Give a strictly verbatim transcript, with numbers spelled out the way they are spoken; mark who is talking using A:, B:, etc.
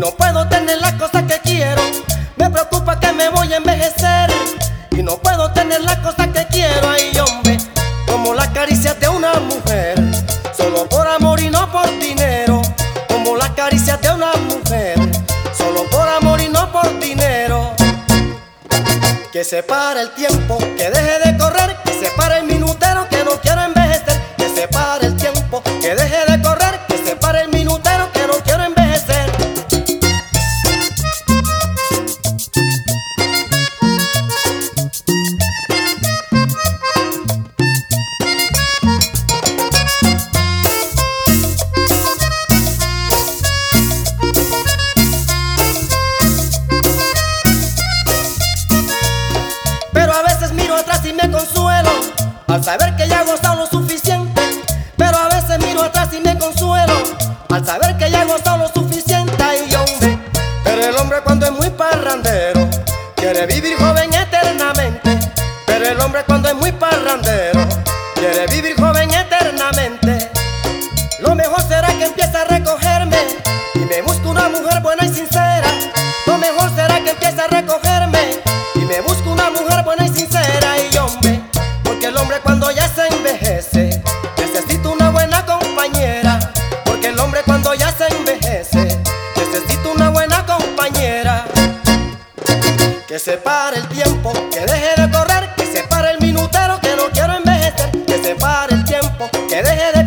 A: no puedo tener las cosas que quiero. Me preocupa que me voy a envejecer y no puedo tener las cosas que quiero. Ay, hombre, como las caricias de una mujer, solo por amor y no por dinero. Como las caricias de una mujer, solo por amor y no por dinero. Que se pare el tiempo, que deje de correr, que se pare el minutero, que no quiero envejecer. Que se pare el tiempo, que deje de correr, que se pare el minutero, que no quiero envejecer. Pero a veces miro atrás y me consuelo al saber que ya he gozado lo suficiente. Pero a veces miro atrás y me consuelo al saber que ya he gozado lo suficiente. Ay, hombre, pero el hombre cuando es muy parrandero quiere vivir joven eternamente. Pero el hombre cuando es muy parrandero quiere vivir joven eternamente. Lo mejor será que empiece a recogerme y me busque una mujer buena y sincera. Lo mejor será que empiece a recogerme y me busque una mujer buena y sincera. Y hombre, porque el hombre cuando ya se envejece necesita una buena compañera. Porque el hombre cuando ya se envejece necesita una buena compañera. Que se pare el tiempo, que deje de correr, que se pare el minutero, que no quiero envejecer. Que se pare el tiempo, que deje de